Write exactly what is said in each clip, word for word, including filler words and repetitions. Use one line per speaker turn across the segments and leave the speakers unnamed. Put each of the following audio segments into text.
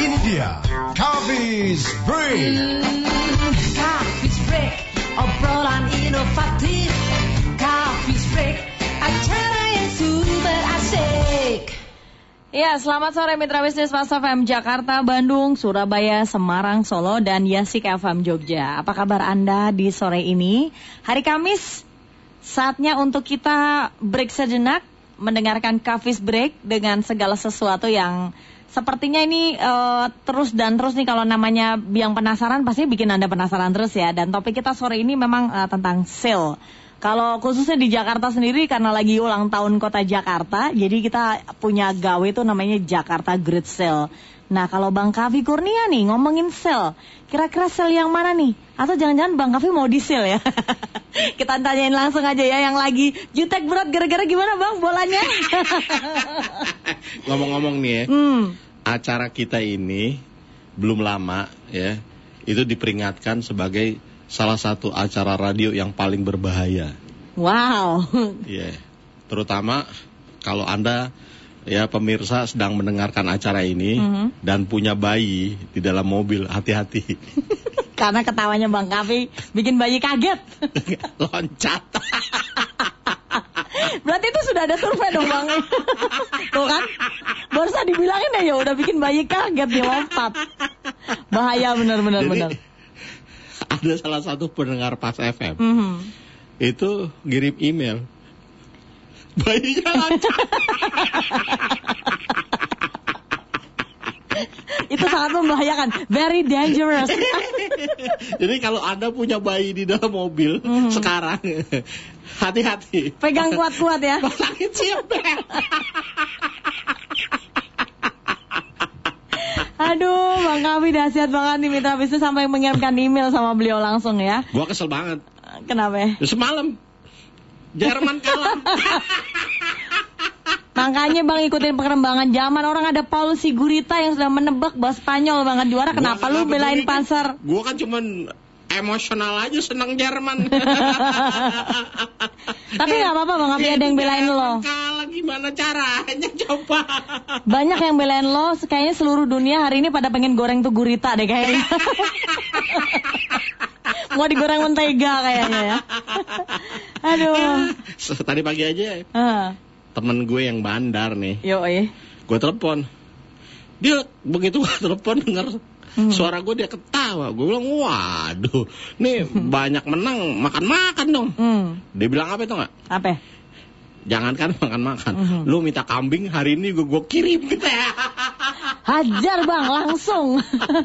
Ini dia Coffee's Break.
Hmm, Coffee's Break, obrolan inovatif. Coffee's Break, acara yang super asik.
Ya, selamat sore mitra bisnis Mas F M Jakarta, Bandung, Surabaya, Semarang, Solo, dan Yasik F M Jogja. Apa kabar Anda di sore ini? Hari Kamis, saatnya untuk kita break sejenak, mendengarkan Coffee's Break dengan segala sesuatu yang sepertinya ini uh, terus dan terus nih. Kalau namanya biang penasaran pasti bikin Anda penasaran terus ya. Dan topik kita sore ini memang uh, tentang sale. Kalau khususnya di Jakarta sendiri karena lagi ulang tahun kota Jakarta, jadi kita punya gawe itu namanya Jakarta Great Sale. Nah, kalau Bang Kavi Kurnia nih ngomongin sale, kira-kira sale yang mana nih? Atau jangan-jangan Bang Kavi mau di sale ya? Kita tanyain langsung aja ya yang lagi jutek berat gara-gara gimana Bang bolanya?
Ngomong-ngomong nih ya, hmm. acara kita ini belum lama ya, itu diperingatkan sebagai salah satu acara radio yang paling berbahaya.
Wow.
Iya, yeah. Terutama kalau Anda ya pemirsa sedang mendengarkan acara ini mm-hmm. dan punya bayi di dalam mobil, hati-hati.
Karena ketawanya Bang Kavi bikin bayi kaget.
Loncat.
Berarti itu sudah ada survei dong Bang. Tuh kan, baru saja dibilangin ya udah bikin bayi kaget dia lompat. Bahaya benar-benar benar.
Ada salah satu pendengar Pas F M
mm-hmm.
itu ngirim email, bayinya loncat.
Itu sangat membahayakan, very dangerous.
Jadi kalau Anda punya bayi di dalam mobil mm-hmm. sekarang, hati-hati.
Pegang kuat-kuat ya.
Pasangin seatbelt.
Aduh, Bang Kavi dahsyat banget nih mitra bisnis sampai mengirimkan email sama beliau langsung ya.
Gua kesel banget.
Kenapa ya?
Semalam Jerman kalah.
Makanya Bang ikutin perkembangan zaman, orang ada Paul Sigurita yang sudah menebak bahwa Spanyol banget juara. Kenapa gua lu belain Panzer?
Gua kan cuman emosional aja, senang Jerman.
Tapi nggak apa-apa Bang Kavi, ada yang belain lo.
Kalah gimana caranya coba?
Banyak yang belain lo, kayaknya seluruh dunia hari ini pada pengen goreng tuh gurita deh kayaknya. Mau digoreng mentega kayaknya ya. Aduh.
Tadi pagi aja
uh.
temen gue yang bandar nih.
Yoi.
Gue telepon. Dia begitu gue telepon denger Hmm. suara gue, dia ketawa. Gue bilang, waduh, nih hmm. banyak menang, makan-makan dong. Hmm. Dia bilang apa itu nggak?
Apa?
Jangankan makan-makan, hmm. lu minta kambing hari ini gue gue kirim gitu ya.
Hajar Bang, langsung.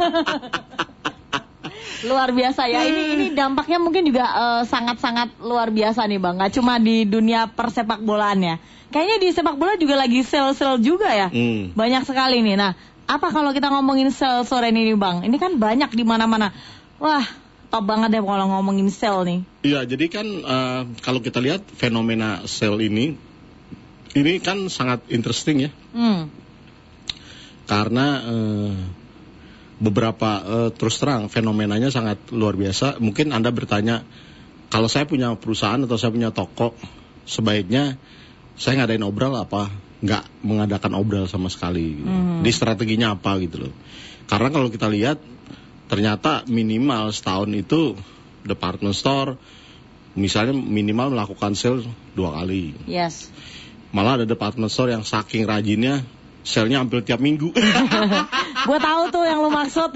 Luar biasa ya. Ini ini dampaknya mungkin juga uh, sangat-sangat luar biasa nih Bang. Gak cuma di dunia persepak bolaan ya. Kayaknya di sepak bola juga lagi sel-sel juga ya. Hmm. Banyak sekali nih. Nah, apa kalau kita ngomongin sel sore ini Bang? Ini kan banyak di mana-mana. Wah, top banget deh kalau ngomongin sel nih.
Iya, jadi kan uh, kalau kita lihat fenomena sel ini, ini kan sangat interesting ya. Hmm. Karena uh, beberapa uh, terus terang fenomenanya sangat luar biasa. Mungkin Anda bertanya, kalau saya punya perusahaan atau saya punya toko, sebaiknya saya ngadain obral apa nggak mengadakan obral sama sekali gitu. Hmm. Di strateginya apa gitu loh. Karena kalau kita lihat ternyata minimal setahun itu department store misalnya minimal melakukan sale dua kali.
Yes.
Malah ada department store yang saking rajinnya sale-nya hampir tiap minggu.
Gue tahu tuh yang lu maksud.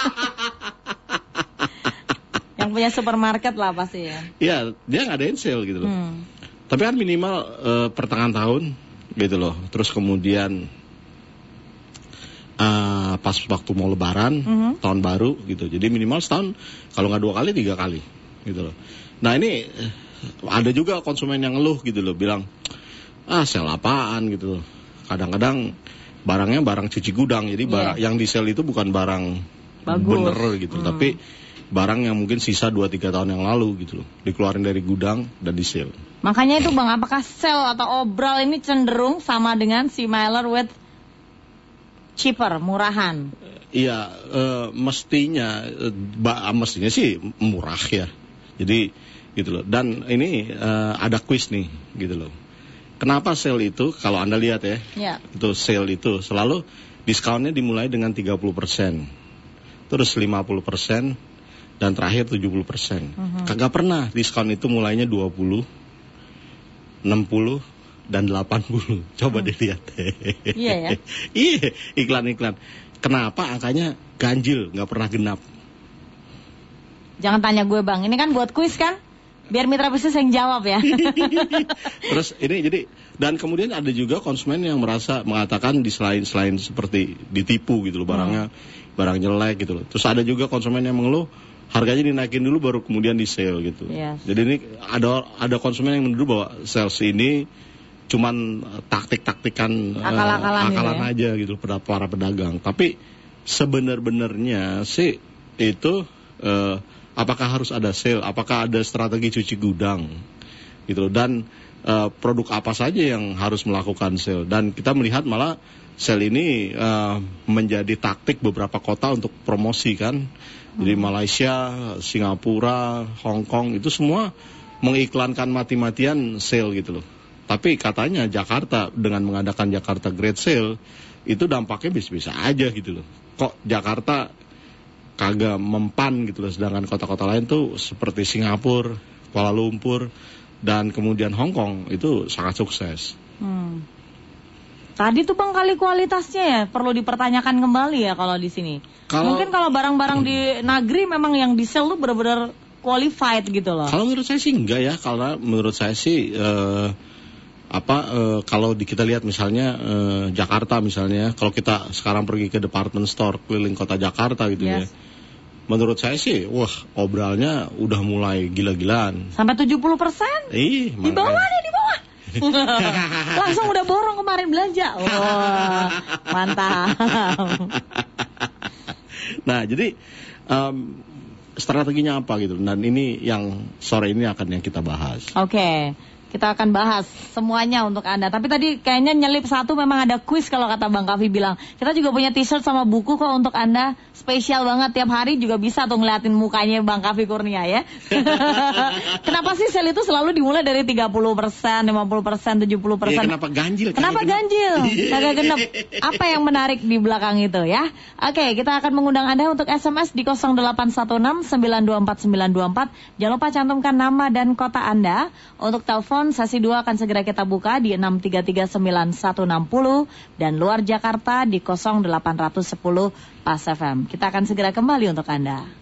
Yang punya supermarket lah pasti ya.
Iya, dia ngadain sale gitu loh. Hmm. Tapi kan minimal uh, pertengahan tahun gitu loh. Terus kemudian uh, pas waktu mau lebaran, mm-hmm. tahun baru gitu. Jadi minimal setahun, kalau nggak dua kali, tiga kali gitu loh. Nah ini ada juga konsumen yang ngeluh gitu loh, bilang, ah sel apaan gitu loh. Kadang-kadang barangnya barang cuci gudang, jadi barang yeah. yang di sel itu bukan barang bagus. Bener gitu, mm. tapi barang yang mungkin sisa dua tiga tahun yang lalu gitu loh, dikeluarin dari gudang dan di sale.
Makanya itu Bang, apakah sale atau obral ini cenderung sama dengan similar with cheaper, murahan?
Iya, uh, mestinya uh, mestinya sih murah ya. Jadi gitu loh. Dan ini uh, ada quiz nih gitu loh. Kenapa sale itu kalau Anda lihat ya, yeah. itu sale itu selalu diskonnya dimulai dengan tiga puluh persen, terus lima puluh persen, dan terakhir tujuh puluh persen. Uh-huh. Kagak pernah diskon itu mulainya dua puluh, enam puluh, dan delapan puluh. Coba hmm. dilihat.
Iya ya?
Iya, iklan-iklan. Kenapa angkanya ganjil, nggak pernah genap?
Jangan tanya gue bang, ini kan buat kuis kan? Biar mitra bisnis yang jawab ya.
Terus ini jadi, dan kemudian ada juga konsumen yang merasa mengatakan di selain selain seperti ditipu gitu loh, barangnya hmm. barang jelek gitu loh. Terus ada juga konsumen yang mengeluh harganya dinaikin dulu baru kemudian di sale gitu. Yes. Jadi ini ada ada konsumen yang menuduh bahwa sales ini cuman taktik-taktikan
akal-akalan,
uh, akalan
gitu ya?
aja gitu pada para pedagang. Tapi sebenar-benarnya sih itu uh, apakah harus ada sale? Apakah ada strategi cuci gudang? Gitu. Dan uh, produk apa saja yang harus melakukan sale? Dan kita melihat malah sale ini uh, menjadi taktik beberapa kota untuk promosi kan. Hmm. Jadi Malaysia, Singapura, Hong Kong itu semua mengiklankan mati-matian sale gitu loh. Tapi katanya Jakarta dengan mengadakan Jakarta Great Sale itu dampaknya bisa-bisa aja gitu loh. Kok Jakarta kagak mempan gitu loh, sedangkan kota-kota lain tuh seperti Singapura, Kuala Lumpur, dan kemudian Hong Kong itu sangat sukses.
Hmm. Tadi tuh bang kali kualitasnya ya perlu dipertanyakan kembali ya kalau di sini. Kalau, Mungkin kalau barang-barang di negeri memang yang di sale tuh benar-benar qualified gitu loh.
Kalau menurut saya sih enggak ya, karena menurut saya sih uh, apa uh, kalau di, kita lihat misalnya uh, Jakarta misalnya, kalau kita sekarang pergi ke department store keliling kota Jakarta gitu yes. ya. Menurut saya sih, wah obralnya udah mulai gila-gilaan.
Sampai tujuh puluh persen?
Ih,
di bawah nih, di bawah. Langsung udah borong kemarin belanja. Wah, mantap.
Nah, jadi um, strateginya apa gitu. Dan ini yang sore ini akan yang kita bahas.
Oke. Okay. Kita akan bahas semuanya untuk Anda. Tapi tadi kayaknya nyelip satu memang ada kuis kalau kata Bang Kavi bilang. Kita juga punya t-shirt sama buku kok untuk Anda. Spesial banget, tiap hari juga bisa tuh ngeliatin mukanya Bang Kavi Kurnia ya. Kenapa sih sale itu selalu dimulai dari tiga puluh persen, lima puluh persen, tujuh puluh persen?
Ya, kenapa ganjil?
Kenapa ganjil? Kagak genep. Apa yang menarik di belakang itu ya? Oke, kita akan mengundang Anda untuk S M S di nol delapan satu enam sembilan dua empat sembilan dua empat. Jangan lupa cantumkan nama dan kota Anda. Untuk telepon sesi dua akan segera kita buka di enam tiga tiga sembilan satu enam nol dan luar Jakarta di nol delapan satu nol Pas F M. Kita akan segera kembali untuk Anda.